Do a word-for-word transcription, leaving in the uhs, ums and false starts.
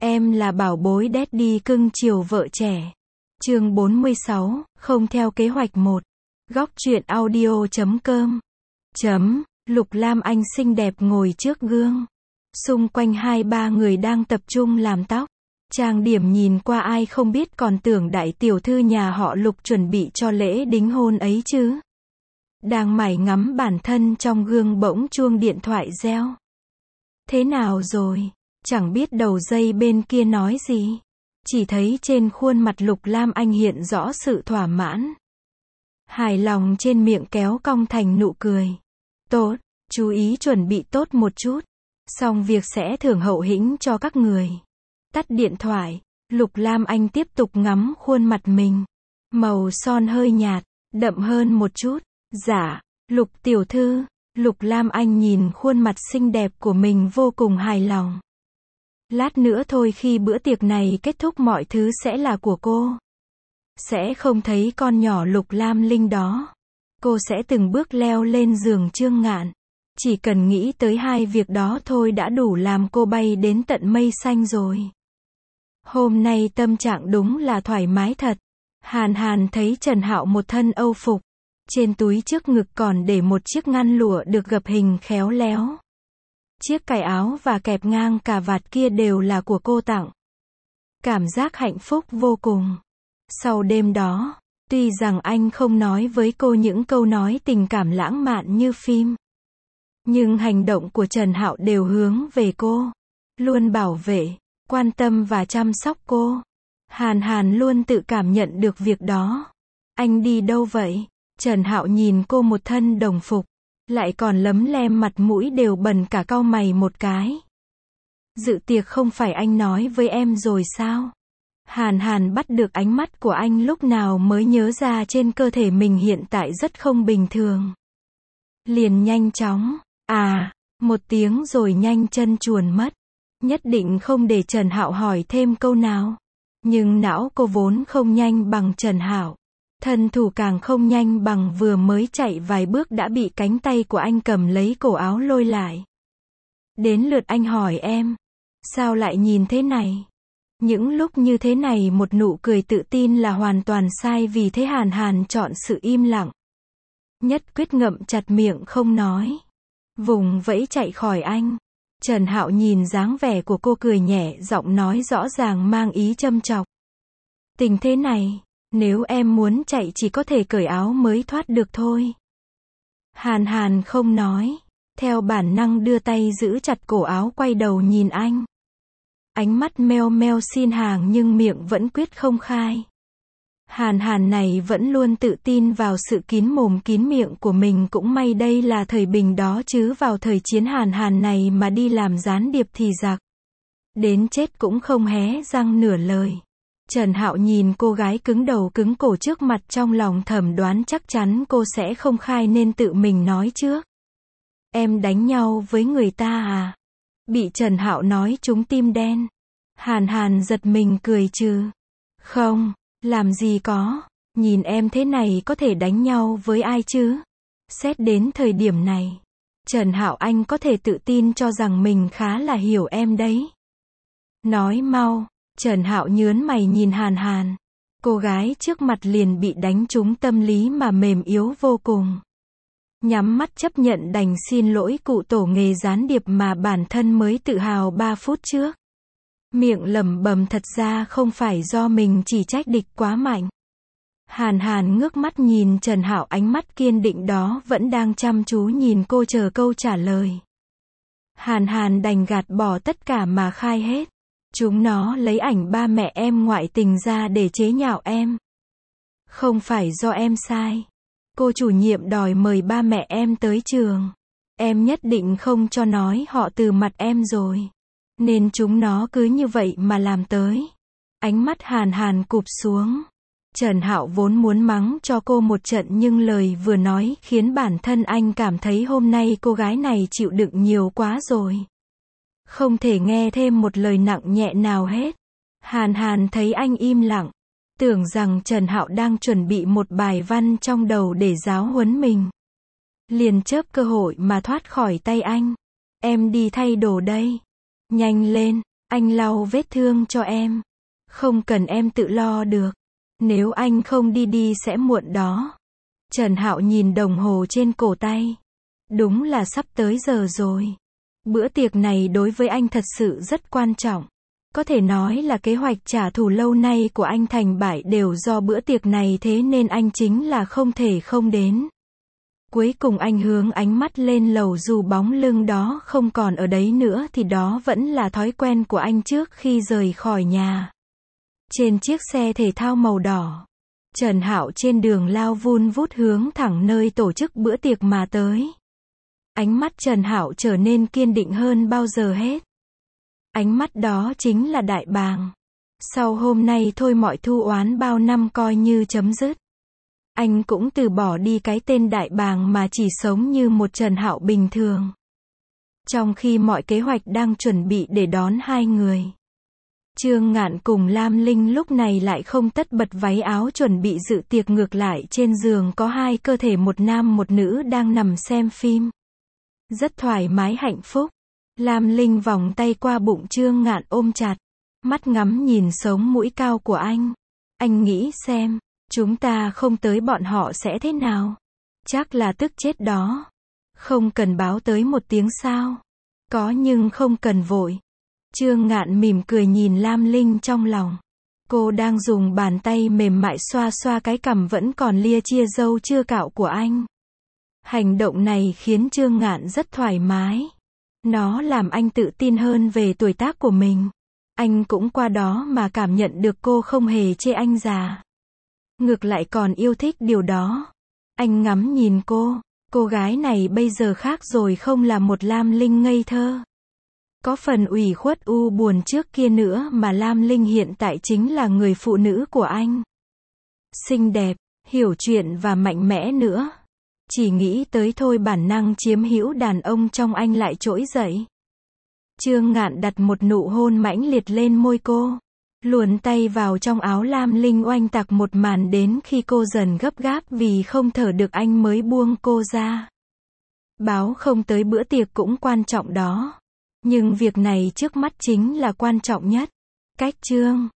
Em là bảo bối daddy cưng chiều vợ trẻ. Chương bốn mươi sáu, không theo kế hoạch một. Góc truyện audio chấm com. Chấm, Lục Lam Anh xinh đẹp ngồi trước gương. Xung quanh hai ba người đang tập trung làm tóc. Trang điểm nhìn qua ai không biết còn tưởng đại tiểu thư nhà họ Lục chuẩn bị cho lễ đính hôn ấy chứ. Đang mải ngắm bản thân trong gương bỗng chuông điện thoại reo. Thế nào rồi? Chẳng biết đầu dây bên kia nói gì. Chỉ thấy trên khuôn mặt Lục Lam Anh hiện rõ sự thỏa mãn. Hài lòng trên miệng kéo cong thành nụ cười. Tốt, chú ý chuẩn bị tốt một chút. Xong việc sẽ thưởng hậu hĩnh cho các người. Tắt điện thoại, Lục Lam Anh tiếp tục ngắm khuôn mặt mình. Màu son hơi nhạt, đậm hơn một chút. Dạ, Lục tiểu thư. Lục Lam Anh nhìn khuôn mặt xinh đẹp của mình vô cùng hài lòng. Lát nữa thôi khi bữa tiệc này kết thúc mọi thứ sẽ là của cô. Sẽ không thấy con nhỏ Lục Lam Linh đó. Cô sẽ từng bước leo lên giường Trương Ngạn. Chỉ cần nghĩ tới hai việc đó thôi đã đủ làm cô bay đến tận mây xanh rồi. Hôm nay tâm trạng đúng là thoải mái thật. Hàn Hàn thấy Trần Hạo một thân âu phục. Trên túi trước ngực còn để một chiếc ngăn lụa được gập hình khéo léo. Chiếc cài áo và kẹp ngang cà vạt kia đều là của cô tặng. Cảm giác hạnh phúc vô cùng. Sau đêm đó, tuy rằng anh không nói với cô những câu nói tình cảm lãng mạn như phim. Nhưng hành động của Trần Hạo đều hướng về cô. Luôn bảo vệ, quan tâm và chăm sóc cô. Hàn Hàn luôn tự cảm nhận được việc đó. Anh đi đâu vậy? Trần Hạo nhìn cô một thân đồng phục. Lại còn lấm lem mặt mũi đều bẩn cả cau mày một cái. Dự tiệc không phải anh nói với em rồi sao? Hàn Hàn bắt được ánh mắt của anh lúc nào mới nhớ ra trên cơ thể mình hiện tại rất không bình thường. Liền nhanh chóng, à, một tiếng rồi nhanh chân chuồn mất. Nhất định không để Trần Hạo hỏi thêm câu nào. Nhưng não cô vốn không nhanh bằng Trần Hạo. Thân thủ càng không nhanh bằng vừa mới chạy vài bước đã bị cánh tay của anh cầm lấy cổ áo lôi lại. Đến lượt anh hỏi em. Sao lại nhìn thế này? Những lúc như thế này một nụ cười tự tin là hoàn toàn sai vì thế Hàn Hàn chọn sự im lặng. Nhất quyết ngậm chặt miệng không nói. Vùng vẫy chạy khỏi anh. Trần Hạo nhìn dáng vẻ của cô cười nhẹ giọng nói rõ ràng mang ý châm chọc. Tình thế này. Nếu em muốn chạy chỉ có thể cởi áo mới thoát được thôi. Hàn Hàn không nói. Theo bản năng đưa tay giữ chặt cổ áo quay đầu nhìn anh. Ánh mắt meo meo xin hàng nhưng miệng vẫn quyết không khai. Hàn Hàn này vẫn luôn tự tin vào sự kín mồm kín miệng của mình, cũng may đây là thời bình đó chứ vào thời chiến Hàn Hàn này mà đi làm gián điệp thì giặc. Đến chết cũng không hé răng nửa lời. Trần Hạo nhìn cô gái cứng đầu cứng cổ trước mặt trong lòng thầm đoán chắc chắn cô sẽ không khai nên tự mình nói trước. Em đánh nhau với người ta à? Bị Trần Hạo nói trúng tim đen. Hàn Hàn giật mình cười trừ. Không, làm gì có, nhìn em thế này có thể đánh nhau với ai chứ? Xét đến thời điểm này, Trần Hạo anh có thể tự tin cho rằng mình khá là hiểu em đấy. Nói mau. Trần Hạo nhớn mày nhìn Hàn Hàn. Cô gái trước mặt liền bị đánh trúng tâm lý mà mềm yếu vô cùng. Nhắm mắt chấp nhận đành xin lỗi cụ tổ nghề gián điệp mà bản thân mới tự hào ba phút trước. Miệng lẩm bẩm thật ra không phải do mình chỉ trách địch quá mạnh. Hàn Hàn ngước mắt nhìn Trần Hạo, ánh mắt kiên định đó vẫn đang chăm chú nhìn cô chờ câu trả lời. Hàn Hàn đành gạt bỏ tất cả mà khai hết. Chúng nó lấy ảnh ba mẹ em ngoại tình ra để chế nhạo em. Không phải do em sai. Cô chủ nhiệm đòi mời ba mẹ em tới trường. Em nhất định không cho nói họ từ mặt em rồi. Nên chúng nó cứ như vậy mà làm tới. Ánh mắt Hàn Hàn cụp xuống. Trần Hạo vốn muốn mắng cho cô một trận nhưng lời vừa nói khiến bản thân anh cảm thấy hôm nay cô gái này chịu đựng nhiều quá rồi. Không thể nghe thêm một lời nặng nhẹ nào hết. Hàn Hàn thấy anh im lặng. Tưởng rằng Trần Hạo đang chuẩn bị một bài văn trong đầu để giáo huấn mình. Liền chớp cơ hội mà thoát khỏi tay anh. Em đi thay đồ đây. Nhanh lên. Anh lau vết thương cho em. Không cần em tự lo được. Nếu anh không đi đi sẽ muộn đó. Trần Hạo nhìn đồng hồ trên cổ tay. Đúng là sắp tới giờ rồi. Bữa tiệc này đối với anh thật sự rất quan trọng. Có thể nói là kế hoạch trả thù lâu nay của anh thành bại đều do bữa tiệc này, thế nên anh chính là không thể không đến. Cuối cùng anh hướng ánh mắt lên lầu, dù bóng lưng đó không còn ở đấy nữa thì đó vẫn là thói quen của anh trước khi rời khỏi nhà. Trên chiếc xe thể thao màu đỏ, Trần Hạo trên đường lao vun vút hướng thẳng nơi tổ chức bữa tiệc mà tới. Ánh mắt Trần Hạo trở nên kiên định hơn bao giờ hết. Ánh mắt đó chính là đại bàng. Sau hôm nay thôi mọi thu oán bao năm coi như chấm dứt. Anh cũng từ bỏ đi cái tên đại bàng mà chỉ sống như một Trần Hạo bình thường. Trong khi mọi kế hoạch đang chuẩn bị để đón hai người, Trương Ngạn cùng Lam Linh lúc này lại không tất bật váy áo chuẩn bị dự tiệc, ngược lại trên giường có hai cơ thể một nam một nữ đang nằm xem phim. Rất thoải mái hạnh phúc. Lam Linh vòng tay qua bụng Trương Ngạn ôm chặt, mắt ngắm nhìn sống mũi cao của anh. Anh nghĩ xem, chúng ta không tới bọn họ sẽ thế nào? Chắc là tức chết đó. Không cần báo tới một tiếng sao? Có nhưng không cần vội. Trương Ngạn mỉm cười nhìn Lam Linh trong lòng. Cô đang dùng bàn tay mềm mại xoa xoa cái cằm vẫn còn lia chia râu chưa cạo của anh. Hành động này khiến Trương Ngạn rất thoải mái. Nó làm anh tự tin hơn về tuổi tác của mình. Anh cũng qua đó mà cảm nhận được cô không hề chê anh già. Ngược lại còn yêu thích điều đó. Anh ngắm nhìn cô. Cô gái này bây giờ khác rồi, không là một Lam Linh ngây thơ. Có phần ủy khuất u buồn trước kia nữa, mà Lam Linh hiện tại chính là người phụ nữ của anh. Xinh đẹp, hiểu chuyện và mạnh mẽ nữa. Chỉ nghĩ tới thôi bản năng chiếm hữu đàn ông trong anh lại trỗi dậy. Trương Ngạn đặt một nụ hôn mãnh liệt lên môi cô. Luồn tay vào trong áo Lam Linh oanh tạc một màn đến khi cô dần gấp gáp vì không thở được anh mới buông cô ra. Báo không tới bữa tiệc cũng quan trọng đó. Nhưng việc này trước mắt chính là quan trọng nhất. Cách Trương